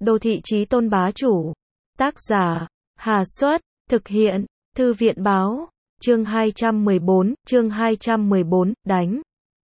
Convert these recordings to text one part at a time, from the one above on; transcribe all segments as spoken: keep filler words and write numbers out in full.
Đô thị chí tôn bá chủ. Tác giả, Hà Xuất, thực hiện, Thư viện báo, chương hai trăm mười bốn, chương hai trăm mười bốn, đánh.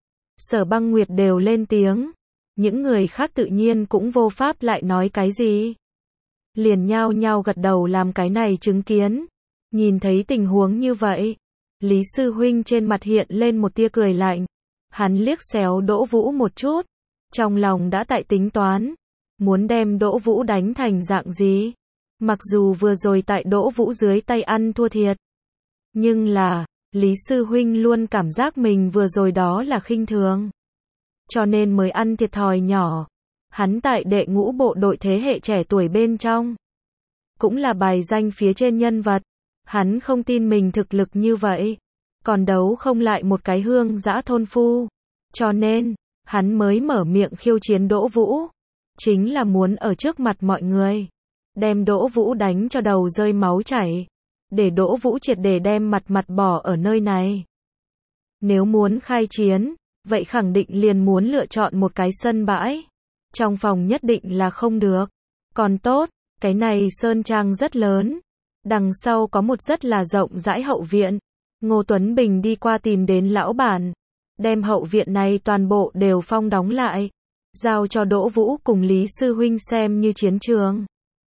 Sở Băng Nguyệt đều lên tiếng, những người khác tự nhiên cũng vô pháp lại nói cái gì. Liền nhao nhao gật đầu làm cái này chứng kiến. Nhìn thấy tình huống như vậy, Lý Sư Huynh trên mặt hiện lên một tia cười lạnh. Hắn liếc xéo Đỗ Vũ một chút, trong lòng đã tại tính toán, muốn đem Đỗ Vũ đánh thành dạng gì. Mặc dù vừa rồi tại Đỗ Vũ dưới tay ăn thua thiệt, nhưng là, Lý Sư Huynh luôn cảm giác mình vừa rồi đó là khinh thường, cho nên mới ăn thiệt thòi nhỏ. Hắn tại đệ ngũ bộ đội thế hệ trẻ tuổi bên trong, cũng là bài danh phía trên nhân vật. Hắn không tin mình thực lực như vậy, còn đấu không lại một cái hương dã thôn phu. Cho nên, hắn mới mở miệng khiêu chiến Đỗ Vũ. Chính là muốn ở trước mặt mọi người, đem Đỗ Vũ đánh cho đầu rơi máu chảy. Để Đỗ Vũ triệt để đem mặt mặt bỏ ở nơi này. Nếu muốn khai chiến, vậy khẳng định liền muốn lựa chọn một cái sân bãi. Trong phòng nhất định là không được. Còn tốt, cái này sơn trang rất lớn. Đằng sau có một rất là rộng rãi hậu viện. Ngô Tuấn Bình đi qua tìm đến lão bản, đem hậu viện này toàn bộ đều phong đóng lại, giao cho Đỗ Vũ cùng Lý Sư Huynh xem như chiến trường.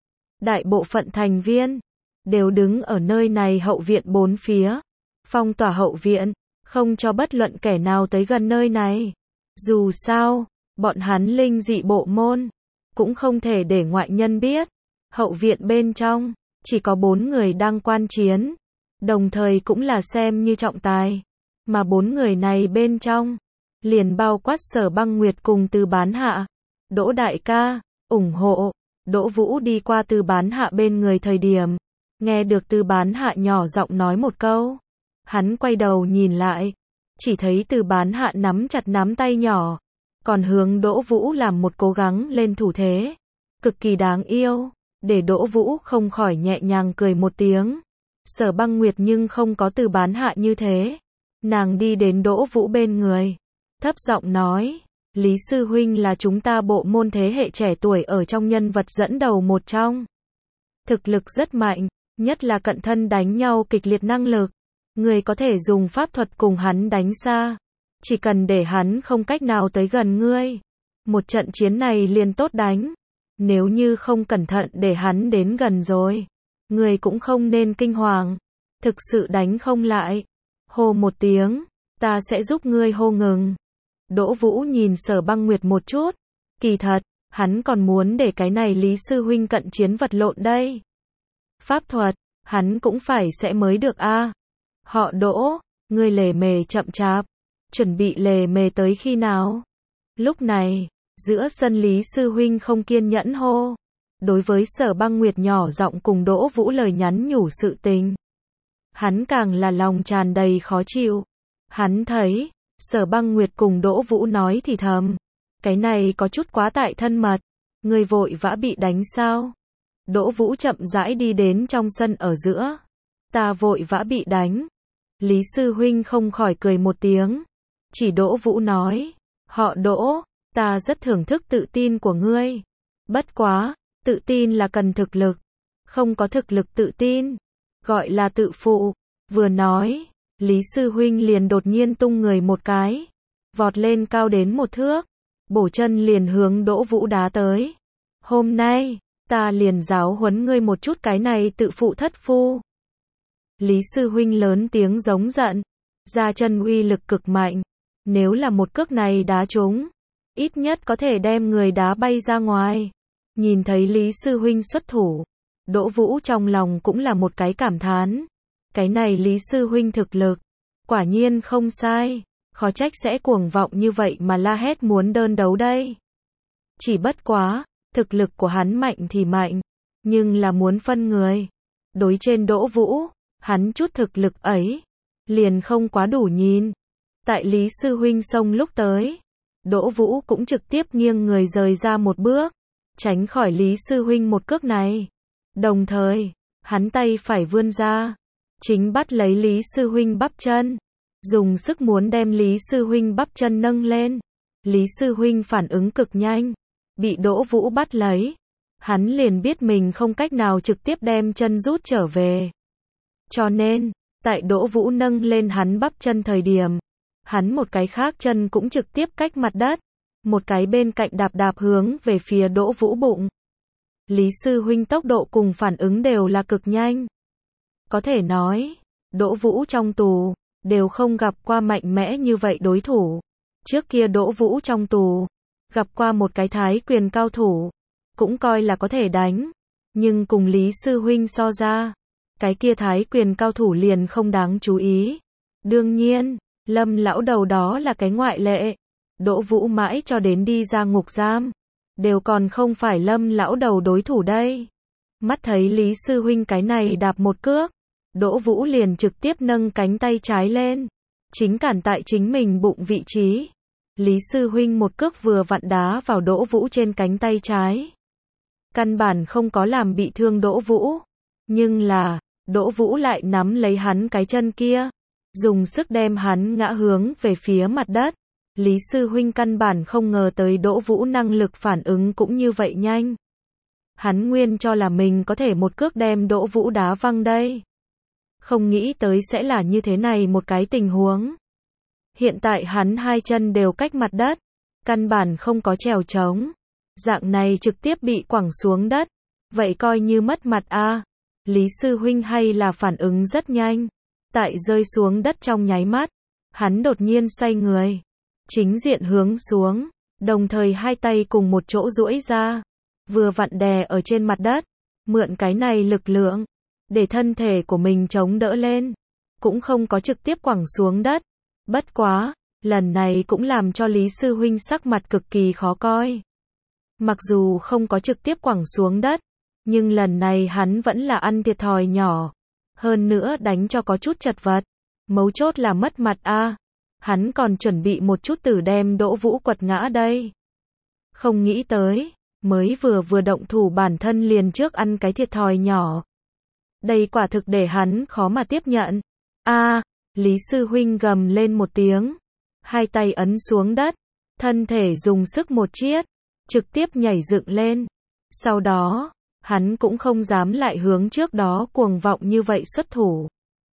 Đại bộ phận thành viên đều đứng ở nơi này hậu viện bốn phía, phong tỏa hậu viện, không cho bất luận kẻ nào tới gần nơi này. Dù sao, bọn hắn linh dị bộ môn cũng không thể để ngoại nhân biết. Hậu viện bên trong chỉ có bốn người đang quan chiến, đồng thời cũng là xem như trọng tài. Mà bốn người này bên trong liền bao quát Sở Băng Nguyệt cùng Từ Bán Hạ. Đỗ đại ca, ủng hộ. Đỗ Vũ đi qua Từ Bán Hạ bên người thời điểm, nghe được Từ Bán Hạ nhỏ giọng nói một câu. Hắn quay đầu nhìn lại, chỉ thấy Từ Bán Hạ nắm chặt nắm tay nhỏ, còn hướng Đỗ Vũ làm một cố gắng lên thủ thế, cực kỳ đáng yêu, để Đỗ Vũ không khỏi nhẹ nhàng cười một tiếng. Sở Băng Nguyệt nhưng không có Từ Bán Hạ như thế. Nàng đi đến Đỗ Vũ bên người, thấp giọng nói, Lý Sư Huynh là chúng ta bộ môn thế hệ trẻ tuổi ở trong nhân vật dẫn đầu một trong. Thực lực rất mạnh, nhất là cận thân đánh nhau kịch liệt năng lực. Người có thể dùng pháp thuật cùng hắn đánh xa, chỉ cần để hắn không cách nào tới gần ngươi, một trận chiến này liền tốt đánh. Nếu như không cẩn thận để hắn đến gần rồi, ngươi cũng không nên kinh hoàng, thực sự đánh không lại, hô một tiếng, ta sẽ giúp ngươi hô ngừng. Đỗ Vũ nhìn Sở Băng Nguyệt một chút, kỳ thật, hắn còn muốn để cái này Lý Sư Huynh cận chiến vật lộn đây. Pháp thuật, hắn cũng phải sẽ mới được a. À. Họ Đỗ, ngươi lề mề chậm chạp, chuẩn bị lề mề tới khi nào? Lúc này, giữa sân Lý Sư Huynh không kiên nhẫn hô. Đối với Sở Băng Nguyệt nhỏ giọng cùng Đỗ Vũ lời nhắn nhủ sự tình, hắn càng là lòng tràn đầy khó chịu. Hắn thấy Sở Băng Nguyệt cùng Đỗ Vũ nói thì thầm, cái này có chút quá tại thân mật. Người vội vã bị đánh sao? Đỗ Vũ chậm rãi đi đến trong sân ở giữa. Ta vội vã bị đánh. Lý Sư Huynh không khỏi cười một tiếng, chỉ Đỗ Vũ nói, họ Đỗ, ta rất thưởng thức tự tin của ngươi. Bất quá, tự tin là cần thực lực, không có thực lực tự tin, gọi là tự phụ. Vừa nói, Lý Sư Huynh liền đột nhiên tung người một cái, vọt lên cao đến một thước, bổ chân liền hướng Đỗ Vũ đá tới. Hôm nay, ta liền giáo huấn ngươi một chút cái này tự phụ thất phu. Lý Sư Huynh lớn tiếng giống giận, ra chân uy lực cực mạnh, nếu là một cước này đá trúng, ít nhất có thể đem người đá bay ra ngoài. Nhìn thấy Lý Sư Huynh xuất thủ, Đỗ Vũ trong lòng cũng là một cái cảm thán. Cái này Lý Sư Huynh thực lực, quả nhiên không sai, khó trách sẽ cuồng vọng như vậy mà la hét muốn đơn đấu đây. Chỉ bất quá, thực lực của hắn mạnh thì mạnh, nhưng là muốn phân người. Đối trên Đỗ Vũ, hắn chút thực lực ấy, liền không quá đủ nhìn. Tại Lý Sư Huynh xông lúc tới, Đỗ Vũ cũng trực tiếp nghiêng người rời ra một bước, tránh khỏi Lý Sư Huynh một cước này. Đồng thời, hắn tay phải vươn ra, chính bắt lấy Lý Sư Huynh bắp chân, dùng sức muốn đem Lý Sư Huynh bắp chân nâng lên. Lý Sư Huynh phản ứng cực nhanh, bị Đỗ Vũ bắt lấy, hắn liền biết mình không cách nào trực tiếp đem chân rút trở về. Cho nên, tại Đỗ Vũ nâng lên hắn bắp chân thời điểm, hắn một cái khác chân cũng trực tiếp cách mặt đất, một cái bên cạnh đạp đạp hướng về phía Đỗ Vũ bụng. Lý sư huynh tốc độ cùng phản ứng đều là cực nhanh. Có thể nói, Đỗ Vũ trong tù, đều không gặp qua mạnh mẽ như vậy đối thủ. Trước kia Đỗ Vũ trong tù, gặp qua một cái thái quyền cao thủ, cũng coi là có thể đánh. Nhưng cùng Lý sư huynh so ra, cái kia thái quyền cao thủ liền không đáng chú ý. Đương nhiên, Lâm lão đầu đó là cái ngoại lệ. Đỗ Vũ mãi cho đến đi ra ngục giam, đều còn không phải Lâm lão đầu đối thủ đây. Mắt thấy Lý sư huynh cái này đạp một cước, Đỗ Vũ liền trực tiếp nâng cánh tay trái lên, chính cản tại chính mình bụng vị trí. Lý sư huynh một cước vừa vặn đá vào Đỗ Vũ trên cánh tay trái. Căn bản không có làm bị thương Đỗ Vũ, nhưng là, Đỗ Vũ lại nắm lấy hắn cái chân kia, dùng sức đem hắn ngã hướng về phía mặt đất. Lý sư huynh căn bản không ngờ tới Đỗ Vũ năng lực phản ứng cũng như vậy nhanh. Hắn nguyên cho là mình có thể một cước đem Đỗ Vũ đá văng đây. Không nghĩ tới sẽ là như thế này một cái tình huống. Hiện tại hắn hai chân đều cách mặt đất, căn bản không có trèo trống. Dạng này trực tiếp bị quẳng xuống đất, vậy coi như mất mặt a. À. Lý sư huynh hay là phản ứng rất nhanh. Tại rơi xuống đất trong nháy mắt, hắn đột nhiên xoay người, chính diện hướng xuống, đồng thời hai tay cùng một chỗ duỗi ra, vừa vặn đè ở trên mặt đất, mượn cái này lực lượng, để thân thể của mình chống đỡ lên, cũng không có trực tiếp quẳng xuống đất. Bất quá, lần này cũng làm cho Lý sư huynh sắc mặt cực kỳ khó coi. Mặc dù không có trực tiếp quẳng xuống đất, nhưng lần này hắn vẫn là ăn thiệt thòi nhỏ, hơn nữa đánh cho có chút chật vật. Mấu chốt là mất mặt a. À. Hắn còn chuẩn bị một chút tử đem Đỗ Vũ quật ngã đây. Không nghĩ tới, mới vừa vừa động thủ bản thân liền trước ăn cái thiệt thòi nhỏ. Đây quả thực để hắn khó mà tiếp nhận. A, à, Lý sư huynh gầm lên một tiếng, hai tay ấn xuống đất, thân thể dùng sức một chiết, trực tiếp nhảy dựng lên. Sau đó, hắn cũng không dám lại hướng trước đó cuồng vọng như vậy xuất thủ,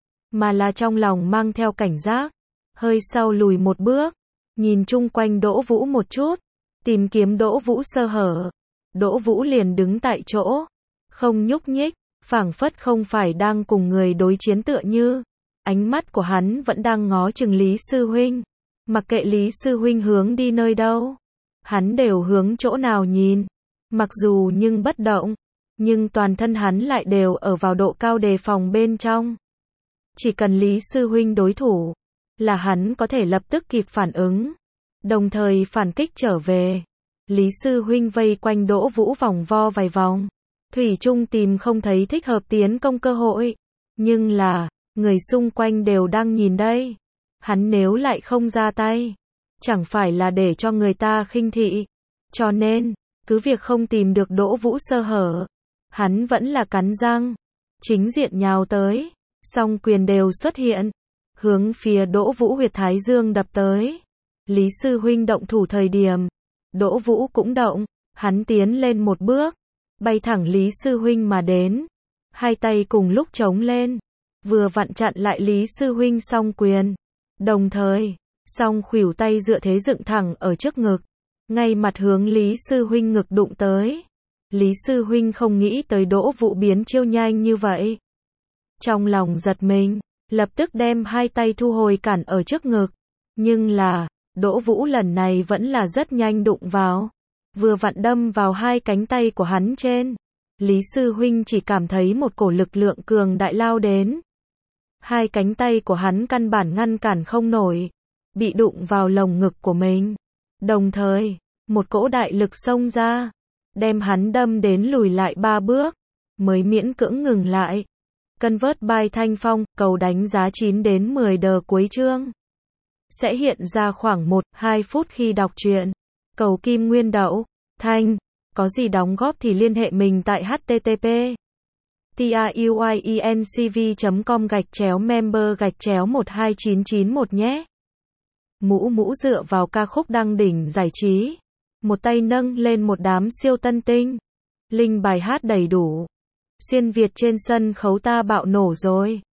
mà là trong lòng mang theo cảnh giác, hơi sau lùi một bước, nhìn chung quanh Đỗ Vũ một chút, tìm kiếm Đỗ Vũ sơ hở. Đỗ Vũ liền đứng tại chỗ, không nhúc nhích, phảng phất không phải đang cùng người đối chiến tựa như. Ánh mắt của hắn vẫn đang ngó chừng Lý sư huynh, mặc kệ Lý sư huynh hướng đi nơi đâu, hắn đều hướng chỗ nào nhìn. Mặc dù nhưng bất động, nhưng toàn thân hắn lại đều ở vào độ cao đề phòng bên trong. Chỉ cần Lý sư huynh đối thủ, là hắn có thể lập tức kịp phản ứng, đồng thời phản kích trở về. Lý sư huynh vây quanh Đỗ Vũ vòng vo vài vòng, thủy chung tìm không thấy thích hợp tiến công cơ hội. Nhưng là, người xung quanh đều đang nhìn đây. Hắn nếu lại không ra tay, chẳng phải là để cho người ta khinh thị. Cho nên, cứ việc không tìm được Đỗ Vũ sơ hở, hắn vẫn là cắn răng, chính diện nhào tới, song quyền đều xuất hiện, hướng phía Đỗ Vũ huyệt thái dương đập tới. Lý sư huynh động thủ thời điểm, Đỗ Vũ cũng động, hắn tiến lên một bước, bay thẳng Lý sư huynh mà đến, hai tay cùng lúc chống lên, vừa vặn chặn lại Lý sư huynh song quyền, đồng thời, song khuỷu tay dựa thế dựng thẳng ở trước ngực, ngay mặt hướng Lý sư huynh ngực đụng tới. Lý sư huynh không nghĩ tới Đỗ Vũ biến chiêu nhanh như vậy, trong lòng giật mình, lập tức đem hai tay thu hồi cản ở trước ngực. Nhưng là, Đỗ Vũ lần này vẫn là rất nhanh đụng vào, vừa vặn đâm vào hai cánh tay của hắn trên. Lý sư huynh chỉ cảm thấy một cổ lực lượng cường đại lao đến. Hai cánh tay của hắn căn bản ngăn cản không nổi, bị đụng vào lồng ngực của mình. Đồng thời, một cỗ đại lực xông ra, đem hắn đâm đến lùi lại ba bước, mới miễn cưỡng ngừng lại. Convert by Thanh Phong, cầu đánh giá chín đến mười đờ cuối chương. Sẽ hiện ra khoảng một đến hai phút khi đọc truyện. Cầu kim nguyên đậu, Thanh, có gì đóng góp thì liên hệ mình tại http truyencv chấm com gạch chéo member gạch chéo một hai chín chín một nhé. Mũ mũ dựa vào ca khúc đăng đỉnh giải trí, một tay nâng lên một đám siêu tân tinh. Linh bài hát đầy đủ. Xuyên Việt trên sân khấu ta bạo nổ rồi.